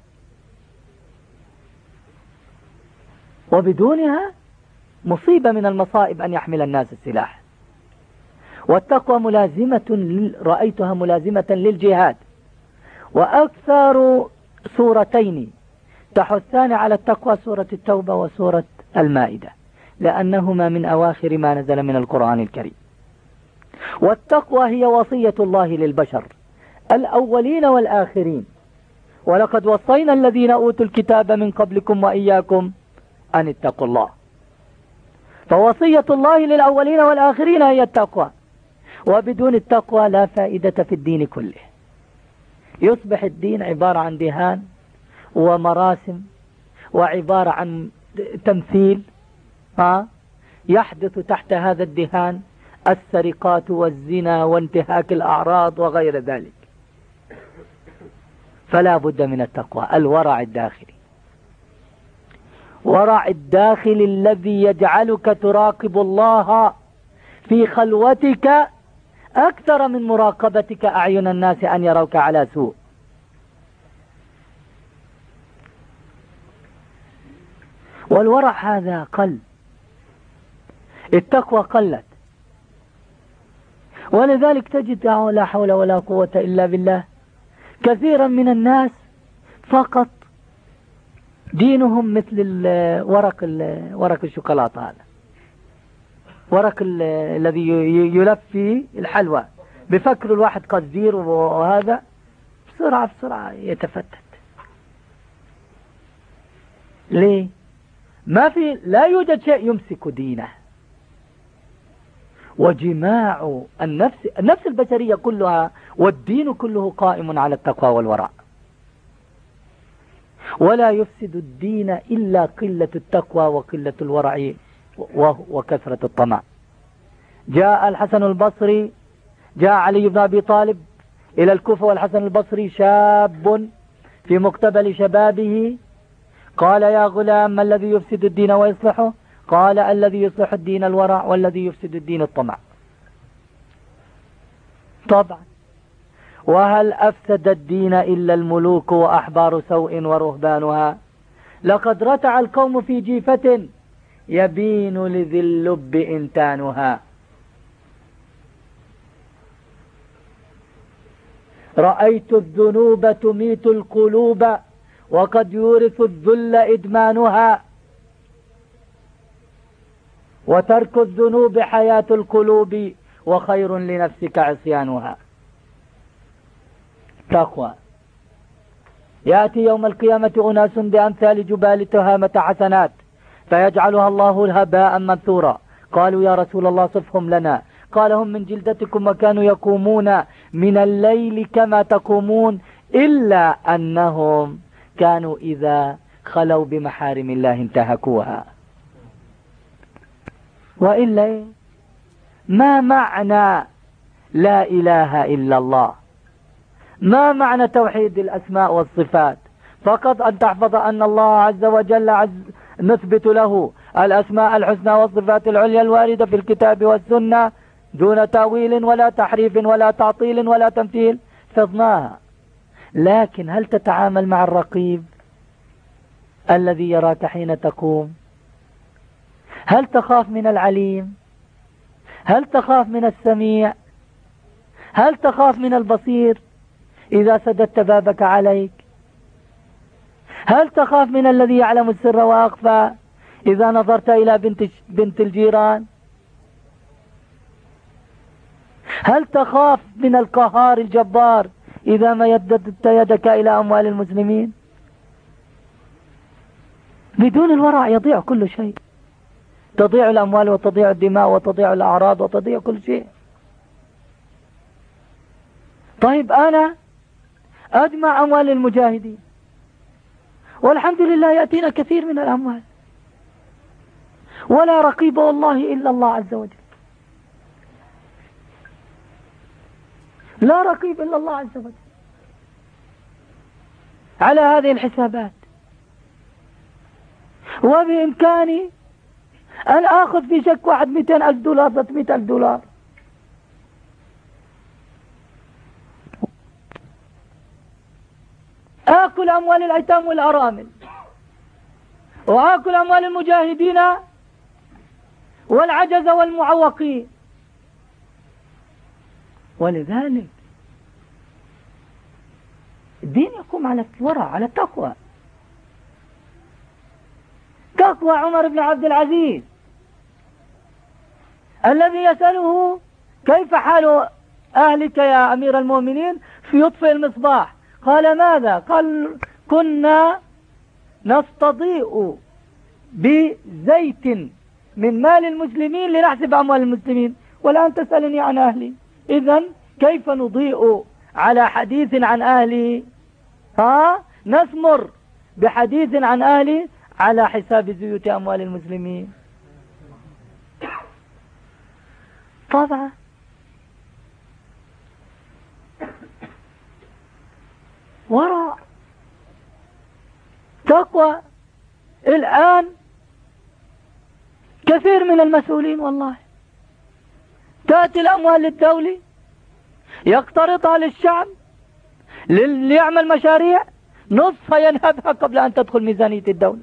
وبدونها مصيبة من المصائب أن يحمل الناس السلاح. والتقوى ملازمة، رأيتها ملازمة للجهاد. وأكثر سورتين تحثان على التقوى سورة التوبة وسورة المائدة، لأنهما من أواخر ما نزل من القرآن الكريم. والتقوى هي وصية الله للبشر الأولين والآخرين: ولقد وصينا الذين أوتوا الكتاب من قبلكم وإياكم أن اتقوا الله. فوصية الله للأولين والآخرين هي التقوى، وبدون التقوى لا فائدة في الدين كله. يصبح الدين عبارة عن دهان ومراسم، وعبارة عن تمثيل. يحدث تحت هذا الدهان السرقات والزنا وانتهاك الأعراض وغير ذلك. فلا بد من التقوى، الورع الداخلي، ورع الداخل الذي يجعلك تراقب الله في خلوتك أكثر من مراقبتك أعين الناس أن يروك على سوء. والورع هذا قل، التقوى قلت، ولذلك تجد لا حول ولا قوة إلا بالله كثيرا من الناس فقط دينهم مثل ورق الشوكولاتة، هذا ورق الذي يلف فيه الحلوى، بفكر الواحد قصدير، وهذا بسرعة يتفتت. ليه؟ لا يوجد شيء يمسك دينه. وجماع النفس البشرية كلها والدين كله قائم على التقوى والورع. ولا يفسد الدين إلا قلة التقوى وقلة الورع وكثرة الطمع. جاء الحسن البصري، جاء علي بن أبي طالب إلى الكوفة، والحسن البصري شاب في مقتبل شبابه. قال: يا غلام، ما الذي يفسد الدين ويصلحه؟ قال: الذي يصلح الدين الورع، والذي يفسد الدين الطمع. طبعا. وهل أفسد الدين إلا الملوك وأحبار سوء ورهبانها؟ لقد رتع القوم في جيفة يبين لذي اللب إنتانها. رأيت الذنوب تميت القلوب وقد يورث الذل إدمانها، وترك الذنوب حياة القلوب وخير لنفسك عصيانها. تقوى. يأتي يوم القيامة أناس بأمثال جبال تهامة حسنات فيجعلها الله هباء منثورا. قالوا: يا رسول الله صفهم لنا. قال: هم من جلدتكم وكانوا يقومون من الليل كما تقومون، إلا أنهم كانوا إذا خلوا بمحارم الله انتهكوها. وإلا ما معنى لا إله إلا الله؟ ما معنى توحيد الأسماء والصفات؟ فقط أن تحفظ أن الله عز وجل نثبت له الأسماء الحسنى والصفات العليا الواردة في الكتاب والسنة دون تأويل ولا تحريف ولا تعطيل ولا تمثيل، حفظناها. لكن هل تتعامل مع الرقيب الذي يراك حين تقوم؟ هل تخاف من العليم؟ هل تخاف من السميع؟ هل تخاف من البصير إذا سددت بابك عليك؟ هل تخاف من الذي يعلم السر وأخفى إذا نظرت إلى بنت الجيران؟ هل تخاف من القهار الجبار إذا ما يددت يدك إلى أموال المسلمين؟ بدون الورع يضيع كل شيء، تضيع الأموال وتضيع الدماء وتضيع الأعراض وتضيع كل شيء. طيب أنا أجمع أموال المجاهدين والحمد لله يأتينا كثير من الأموال، ولا رقيب والله إلا الله عز وجل، لا رقيب إلا الله عز وجل. على هذه الحسابات، وبإمكاني أن أخذ في شك واحد 200,000 دولار 300,000 دولار. آكل أموال الأيتام والأرامل، وآكل أموال المجاهدين والعجز والمعوقين. ولذلك الدين يقوم على الورع، على التقوى. تقوى عمر بن عبد العزيز الذي يسأله كيف حال أهلك يا أمير المؤمنين في يطفئ المصباح؟ قال ماذا؟ قال كنا نستضيء بزيت من مال المسلمين لنحسب أموال المسلمين، والآن تسألني عن أهلي. إذن كيف نضيء على حديث عن أهلي؟ نثمر بحديث عن أهلي على حساب زيوت أموال المسلمين. طبعا وراء تقوى. الآن كثير من المسؤولين والله تأتي الأموال للدولة يقترضها للشعب ليعمل مشاريع، نصفها ينهبها قبل أن تدخل ميزانية الدولة.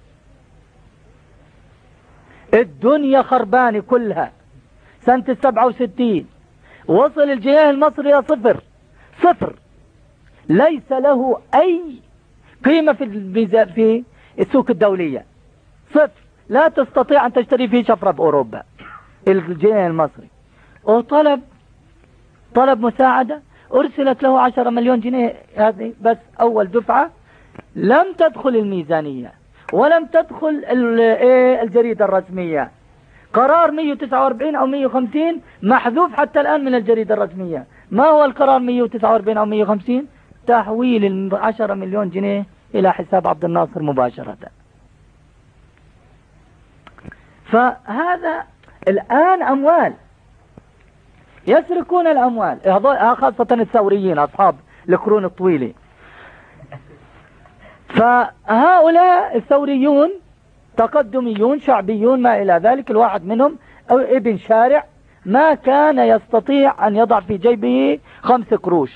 الدنيا خربانة كلها. سنة 67 وصل الجنيه المصري إلى صفر، ليس له أي قيمة في السوق الدولية، صفر، لا تستطيع أن تشتري فيه شفرة بأوروبا الجنيه المصري. وطلب مساعدة، أرسلت له 10 مليون جنيه، هذه بس أول دفعة، لم تدخل الميزانية ولم تدخل الجريدة الرسمية. قرار 149 أو 150 محذوف حتى الآن من الجريدة الرسمية. ما هو القرار 149 أو 150؟ تحويل 10 مليون جنيه إلى حساب عبد الناصر مباشرة. فهذا الآن أموال، يسرقون الأموال، خاصة الثوريين أصحاب القرون الطويلة. فهؤلاء الثوريون تقدميون شعبيون ما إلى ذلك، الواحد منهم أو ابن شارع ما كان يستطيع أن يضع في جيبه 5 قروش.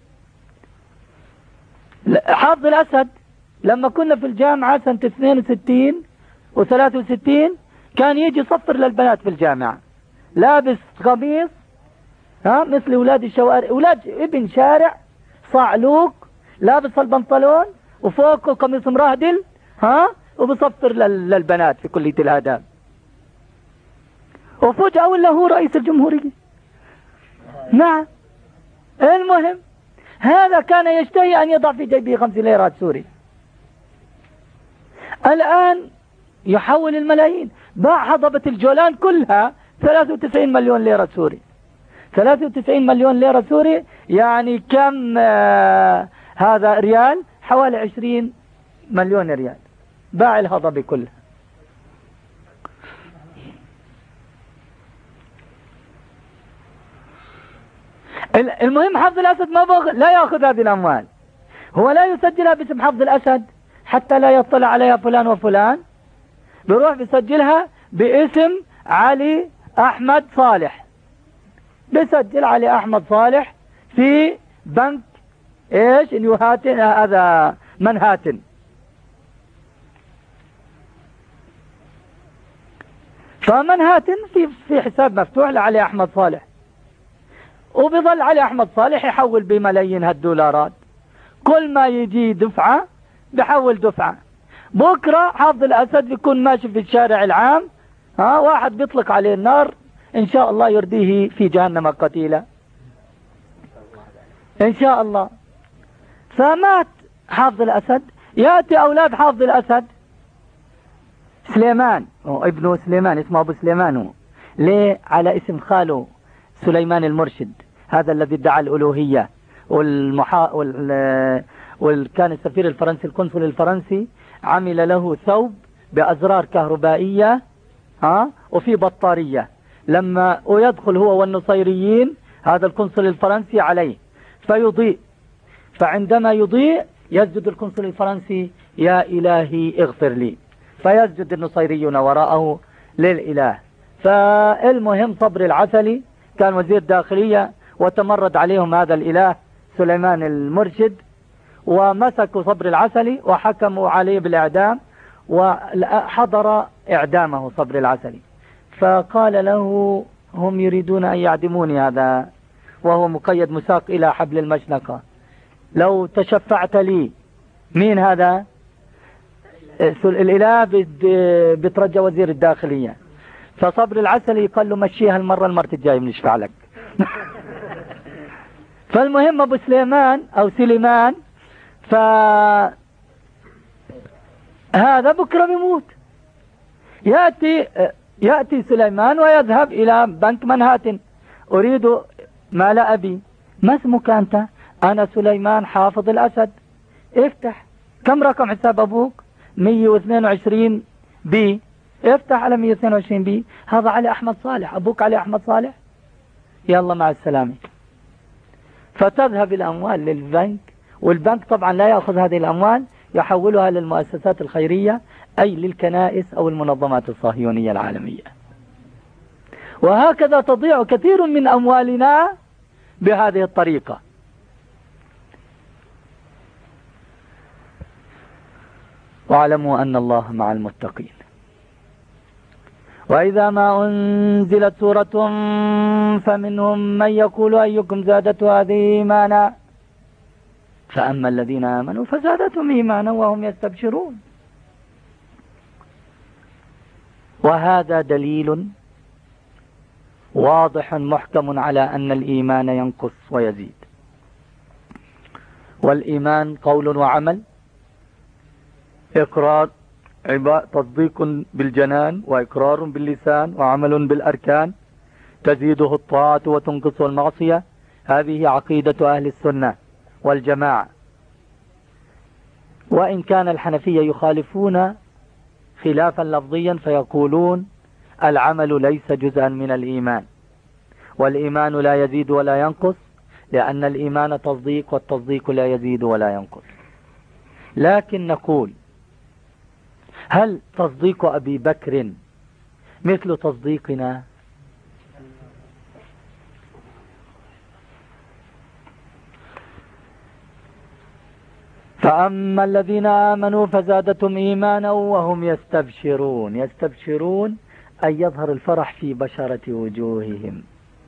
حافظ الأسد لما كنا في الجامعة سنة 62 و63 كان يجي يصفر للبنات في الجامعة لابس قميص مثل أولاد الشوارع، أولاد ابن شارع صعلوك، لابس البنطلون وفوقه قميص مرهدل وبصفر للبنات في كلية الآداب. وفجأة ولا هو رئيس الجمهورية. نعم. المهم هذا كان يشتهي أن يضع في جيبه 5 ليرات سوري. الآن يحول الملايين. باع هضبة الجولان كلها 93 مليون ليرة سوري. 93 مليون ليرة سوري يعني كم هذا ريال؟ حوالي 20 مليون ريال. باع الهضبة كلها. المهم حفظ الأسد لا يأخذ هذه الأموال، هو لا يسجلها باسم حفظ الأسد حتى لا يطلع عليها فلان وفلان، بيروح بيسجلها باسم علي أحمد صالح، بيسجل علي أحمد صالح في بنك نيوهاتن، هذا منهاتن. فمنهاتن في حساب مفتوح لعلي أحمد صالح، وبيظل علي أحمد صالح يحول بملايين هالدولارات، كل ما يجي دفعة بحول دفعة. بكرة حافظ الأسد بيكون ماشي في الشارع العام، واحد بيطلق عليه النار إن شاء الله يرديه في جهنم قتيلا إن شاء الله. فمات حافظ الأسد، يأتي أولاد حافظ الأسد سليمان ابنه سليمان اسمه أبو سليمان، هو ليه؟ على اسم خاله سليمان المرشد، هذا الذي ادعى الألوهية وكان السفير الفرنسي القنصل الفرنسي عمل له ثوب بأزرار كهربائية وفي بطارية، لما يدخل هو والنصيريين هذا القنصل الفرنسي عليه فيضيء، فعندما يضيء يسجد القنصل الفرنسي يا إلهي اغفر لي، فيسجد النصيريون وراءه للإله. فالمهم صبري العسلي كان وزير داخلية، وتمرد عليهم هذا الإله سليمان المرشد، ومسكوا صبري العسلي وحكموا عليه بالإعدام، وحضر إعدامه صبري العسلي. فقال له هم يريدون أن يعدموني هذا وهو مقيد مساق إلى حبل المشنقة، لو تشفعت لي. مين هذا؟ الإله بترجى وزير الداخلية. فصبر العسلي قال له مشيها المرة الجاية بنشفع لك. فالمهم أبو سليمان أو سليمان فهذا بكرة بيموت. يأتي سليمان ويذهب إلى بنك منهاتن، أريد مال أبي. ما اسمك أنت؟ أنا سليمان حافظ الأسد. افتح. كم رقم حساب أبوك؟ 122 بي. افتح على 122 بي. هذا علي أحمد صالح، أبوك علي أحمد صالح. يلا مع السلامة. فتذهب الأموال للبنك، والبنك طبعا لا يأخذ هذه الأموال، يحولها للمؤسسات الخيرية، أي للكنائس أو المنظمات الصهيونية العالمية. وهكذا تضيع كثير من أموالنا بهذه الطريقة. واعلموا أن الله مع المتقين. وإذا ما أنزلت سورة فمنهم من يقول أيكم زادته هذه إيمانا، فأما الذين آمنوا فزادتهم إيمانا وهم يستبشرون. وهذا دليل واضح محكم على أن الإيمان ينقص ويزيد. والإيمان قول وعمل، إقرار تصديق بالجنان، وإقرار باللسان، وعمل بالأركان، تزيده الطاعة وتنقصه المعصية. هذه عقيدة أهل السنة والجماعة. وإن كان الحنفية يخالفون خلافا لفظيا فيقولون العمل ليس جزءا من الإيمان، والإيمان لا يزيد ولا ينقص، لأن الإيمان تصديق، والتصديق لا يزيد ولا ينقص. لكن نقول هل تصديق أبي بكر مثل تصديقنا؟ فأما الذين آمنوا فزادتهم إيمانا وهم يستبشرون. يستبشرون أن يظهر الفرح في بشرة وجوههم.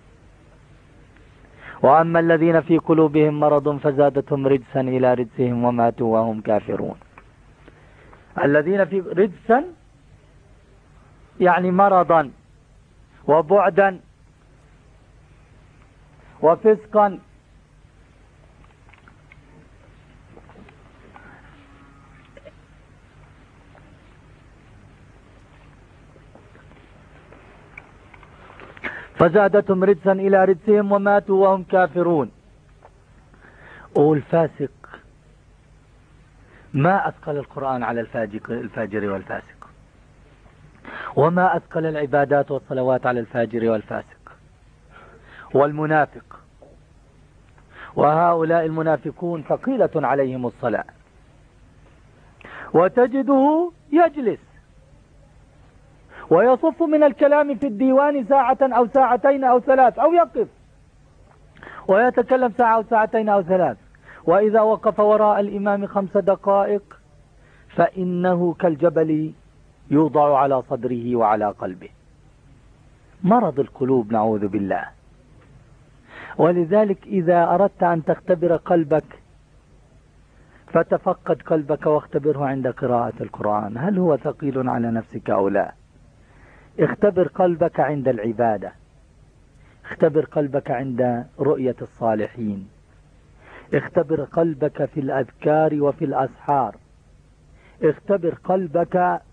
وأما الذين في قلوبهم مرض فزادتهم رجسا إلى رجسهم وماتوا وهم كافرون. الذين في رجسا يعني مرضا وبعدا وفسقا. فزادتهم رجسا إلى رجسهم وماتوا وهم كافرون. والفاسق ما أثقل القرآن على الفاجر والفاسق، وما أثقل العبادات والصلوات على الفاجر والفاسق والمنافق. وهؤلاء المنافقون ثقيلة عليهم الصلاة، وتجده يجلس ويصف من الكلام في الديوان ساعة أو ساعتين أو ثلاث، أو يقف ويتكلم ساعة أو ساعتين أو ثلاث. وإذا وقف وراء الإمام 5 دقائق فإنه كالجبل يوضع على صدره وعلى قلبه. مرض القلوب نعوذ بالله. ولذلك إذا أردت أن تختبر قلبك فتفقد قلبك واختبره عند قراءة القرآن، هل هو ثقيل على نفسك أو لا؟ اختبر قلبك عند العبادة، اختبر قلبك عند رؤية الصالحين، اختبر قلبك في الأذكار وفي الأسحار، اختبر قلبك